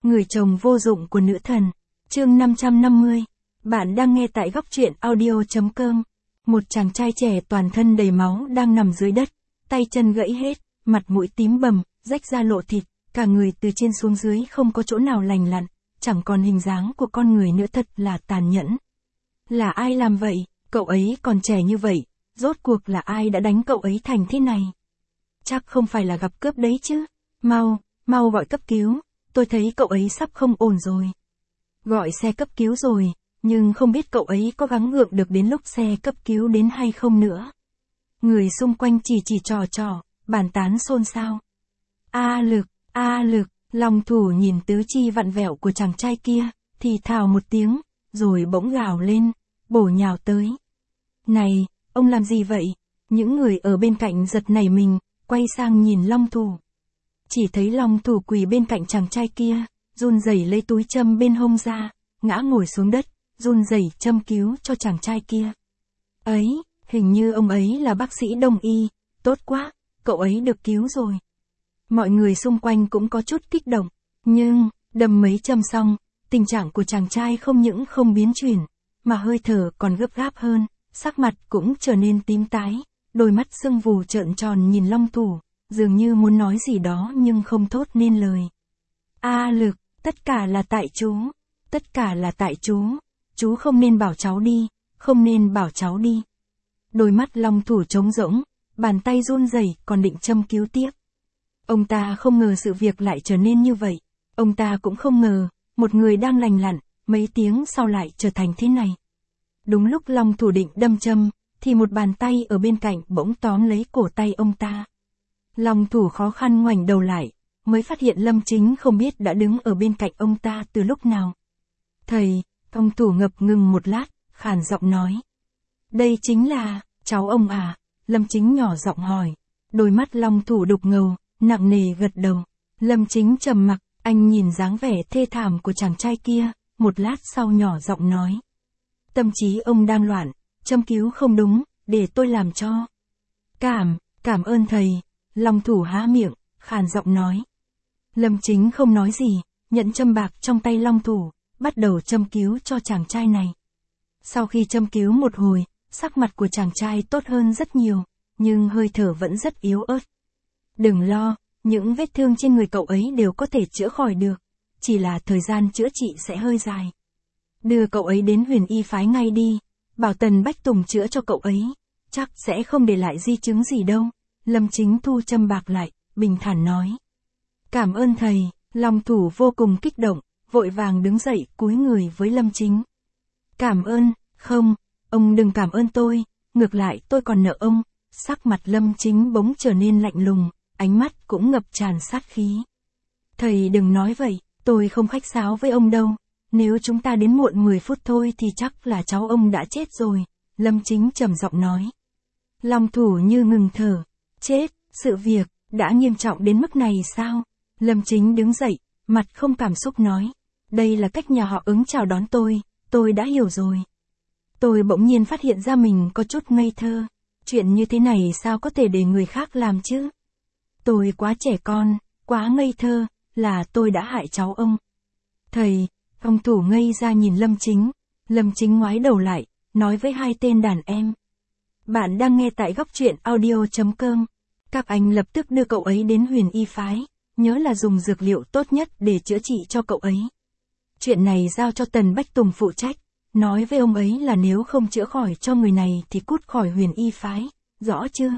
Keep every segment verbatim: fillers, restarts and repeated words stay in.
Người chồng vô dụng của nữ thần. Chương năm trăm năm mươi. Bạn đang nghe tại góc truyện audio.com. Một chàng trai trẻ toàn thân đầy máu đang nằm dưới đất, tay chân gãy hết, mặt mũi tím bầm, rách ra lộ thịt, cả người từ trên xuống dưới không có chỗ nào lành lặn, chẳng còn hình dáng của con người nữa, thật là tàn nhẫn. Là ai làm vậy? Cậu ấy còn trẻ như vậy, rốt cuộc là ai đã đánh cậu ấy thành thế này? Chắc không phải là gặp cướp đấy chứ? Mau, mau gọi cấp cứu, tôi thấy cậu ấy sắp không ổn rồi. Gọi xe cấp cứu rồi, nhưng không biết cậu ấy có gắng gượng được đến lúc xe cấp cứu đến hay không nữa. Người xung quanh chỉ chỉ trò trò, bàn tán xôn xao. A Lực, A Lực, lòng thủ nhìn tứ chi vặn vẹo của chàng trai kia, thì thào một tiếng, rồi bỗng gào lên, bổ nhào tới. Này, ông làm gì vậy? Những người ở bên cạnh giật nảy mình, quay sang nhìn Long Thủ. Chỉ thấy Long Thủ quỳ bên cạnh chàng trai kia, run rẩy lấy túi châm bên hông ra, ngã ngồi xuống đất, run rẩy châm cứu cho chàng trai kia. Ấy, hình như ông ấy là bác sĩ đông y, tốt quá, cậu ấy được cứu rồi. Mọi người xung quanh cũng có chút kích động, nhưng, đâm mấy châm xong, tình trạng của chàng trai không những không biến chuyển, mà hơi thở còn gấp gáp hơn, sắc mặt cũng trở nên tím tái, đôi mắt sưng vù trợn tròn nhìn Long Thủ, dường như muốn nói gì đó nhưng không thốt nên lời. A Lực, tất cả là tại chú, tất cả là tại chú, chú không nên bảo cháu đi, không nên bảo cháu đi. Đôi mắt Long Thủ trống rỗng, bàn tay run rẩy còn định châm cứu tiếp. Ông ta không ngờ sự việc lại trở nên như vậy, ông ta cũng không ngờ, một người đang lành lặn, mấy tiếng sau lại trở thành thế này. Đúng lúc Long Thủ định đâm châm, thì một bàn tay ở bên cạnh bỗng tóm lấy cổ tay ông ta. Long Thủ khó khăn ngoảnh đầu lại, mới phát hiện Lâm Chính không biết đã đứng ở bên cạnh ông ta từ lúc nào. Thầy, ông Thủ ngập ngừng một lát, khàn giọng nói. Đây chính là, cháu ông à? Lâm Chính nhỏ giọng hỏi. Đôi mắt Long Thủ đục ngầu, nặng nề gật đầu. Lâm Chính trầm mặc, anh nhìn dáng vẻ thê thảm của chàng trai kia, một lát sau nhỏ giọng nói. Tâm trí ông đang loạn, châm cứu không đúng, để tôi làm cho. Cảm, cảm ơn thầy. Long Thủ há miệng, khàn giọng nói. Lâm Chính không nói gì, nhận châm bạc trong tay Long Thủ, bắt đầu châm cứu cho chàng trai này. Sau khi châm cứu một hồi, sắc mặt của chàng trai tốt hơn rất nhiều, nhưng hơi thở vẫn rất yếu ớt. Đừng lo, những vết thương trên người cậu ấy đều có thể chữa khỏi được, chỉ là thời gian chữa trị sẽ hơi dài. Đưa cậu ấy đến Huyền Y phái ngay đi, bảo Tần Bách Tùng chữa cho cậu ấy, chắc sẽ không để lại di chứng gì đâu. Lâm Chính thu châm bạc lại, bình thản nói. Cảm ơn thầy. Long Thủ vô cùng kích động, vội vàng đứng dậy cúi người với Lâm Chính. Cảm ơn, không, ông đừng cảm ơn tôi, ngược lại tôi còn nợ ông. Sắc mặt Lâm Chính bỗng trở nên lạnh lùng, ánh mắt cũng ngập tràn sát khí. Thầy đừng nói vậy, tôi không khách sáo với ông đâu, nếu chúng ta đến muộn mười phút thôi thì chắc là cháu ông đã chết rồi, Lâm Chính trầm giọng nói. Long Thủ như ngừng thở, chết, sự việc, đã nghiêm trọng đến mức này sao? Lâm Chính đứng dậy, mặt không cảm xúc nói. Đây là cách nhà họ Ứng chào đón tôi, tôi đã hiểu rồi. Tôi bỗng nhiên phát hiện ra mình có chút ngây thơ. Chuyện như thế này sao có thể để người khác làm chứ? Tôi quá trẻ con, quá ngây thơ, là tôi đã hại cháu ông. Thầy, ông Thủ ngây ra nhìn Lâm Chính. Lâm Chính ngoái đầu lại, nói với hai tên đàn em. Bạn đang nghe tại góc truyện audio.com. Các anh lập tức đưa cậu ấy đến Huyền Y phái, nhớ là dùng dược liệu tốt nhất để chữa trị cho cậu ấy. Chuyện này giao cho Tần Bách Tùng phụ trách, nói với ông ấy là nếu không chữa khỏi cho người này thì cút khỏi Huyền Y phái, rõ chưa?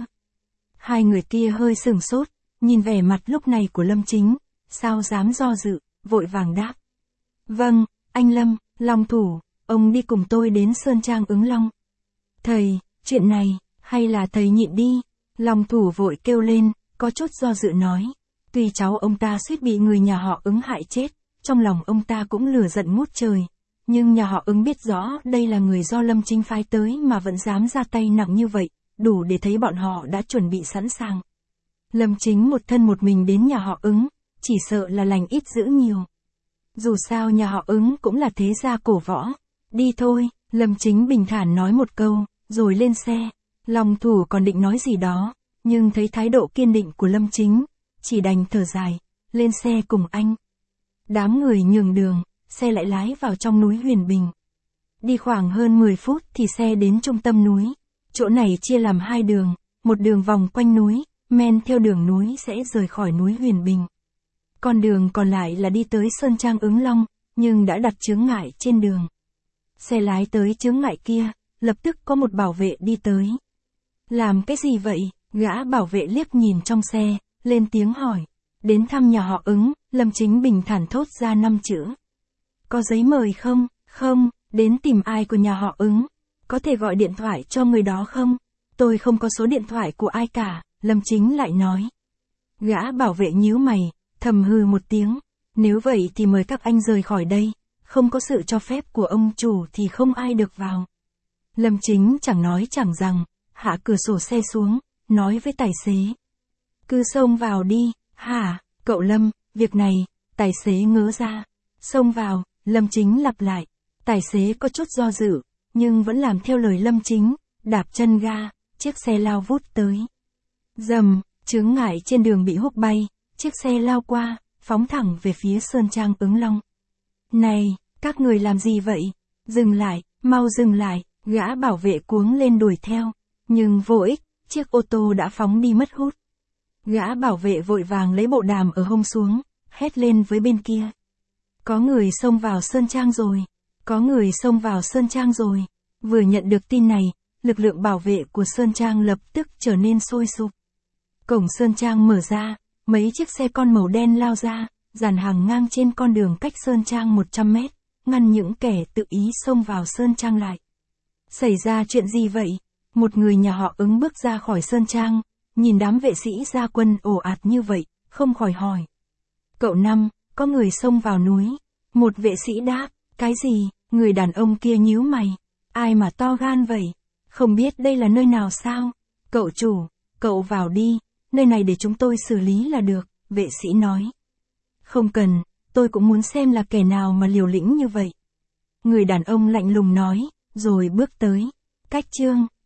Hai người kia hơi sừng sốt, nhìn vẻ mặt lúc này của Lâm Chính, sao dám do dự, vội vàng đáp. Vâng, anh Lâm, Long Thủ, ông đi cùng tôi đến Sơn Trang Ứng Long. Thầy, chuyện này, hay là thầy nhịn đi? Long Thủ vội kêu lên, có chút do dự nói. Tuy cháu ông ta suýt bị người nhà họ Ứng hại chết, trong lòng ông ta cũng lửa giận ngút trời. Nhưng nhà họ Ứng biết rõ đây là người do Lâm Chính phái tới mà vẫn dám ra tay nặng như vậy, đủ để thấy bọn họ đã chuẩn bị sẵn sàng. Lâm Chính một thân một mình đến nhà họ Ứng, chỉ sợ là lành ít dữ nhiều. Dù sao nhà họ Ứng cũng là thế gia cổ võ. Đi thôi, Lâm Chính bình thản nói một câu, rồi lên xe. Long Thủ còn định nói gì đó, nhưng thấy thái độ kiên định của Lâm Chính, chỉ đành thở dài, lên xe cùng anh. Đám người nhường đường, xe lại lái vào trong núi Huyền Bình. Đi khoảng hơn mười phút thì xe đến trung tâm núi. Chỗ này chia làm hai đường, một đường vòng quanh núi, men theo đường núi sẽ rời khỏi núi Huyền Bình. Con đường còn lại là đi tới Sơn Trang Ứng Long, nhưng đã đặt chướng ngại trên đường. Xe lái tới chướng ngại kia, lập tức có một bảo vệ đi tới. Làm cái gì vậy? Gã bảo vệ liếc nhìn trong xe, lên tiếng hỏi. Đến thăm nhà họ Ứng, Lâm Chính bình thản thốt ra năm chữ. Có giấy mời không? Không. Đến tìm ai của nhà họ Ứng? Có thể gọi điện thoại cho người đó không? Tôi không có số điện thoại của ai cả, Lâm Chính lại nói. Gã bảo vệ nhíu mày, thầm hừ một tiếng. Nếu vậy thì mời các anh rời khỏi đây, không có sự cho phép của ông chủ thì không ai được vào. Lâm Chính chẳng nói chẳng rằng, hạ cửa sổ xe xuống, nói với tài xế. Cứ xông vào đi. Hả, cậu Lâm, việc này, tài xế ngớ ra. Xông vào, Lâm Chính lặp lại. Tài xế có chút do dự, nhưng vẫn làm theo lời Lâm Chính, đạp chân ga, chiếc xe lao vút tới. Dầm, chướng ngại trên đường bị húc bay, chiếc xe lao qua, phóng thẳng về phía Sơn Trang Ứng Long. Này, các người làm gì vậy? Dừng lại, mau dừng lại, gã bảo vệ cuống lên đuổi theo. Nhưng vô ích, chiếc ô tô đã phóng đi mất hút. Gã bảo vệ vội vàng lấy bộ đàm ở hông xuống, hét lên với bên kia. Có người xông vào Sơn Trang rồi. Có người xông vào Sơn Trang rồi. Vừa nhận được tin này, lực lượng bảo vệ của Sơn Trang lập tức trở nên sôi sục. Cổng Sơn Trang mở ra, mấy chiếc xe con màu đen lao ra, dàn hàng ngang trên con đường cách Sơn Trang một trăm mét, ngăn những kẻ tự ý xông vào Sơn Trang lại. Xảy ra chuyện gì vậy? Một người nhà họ Ứng bước ra khỏi Sơn Trang, nhìn đám vệ sĩ ra quân ồ ạt như vậy, không khỏi hỏi. Cậu Năm, có người xông vào núi. Một vệ sĩ đáp, cái gì? Người đàn ông kia nhíu mày. Ai mà to gan vậy? Không biết đây là nơi nào sao? Cậu chủ, cậu vào đi, nơi này để chúng tôi xử lý là được, vệ sĩ nói. Không cần, tôi cũng muốn xem là kẻ nào mà liều lĩnh như vậy. Người đàn ông lạnh lùng nói, rồi bước tới. Cách chương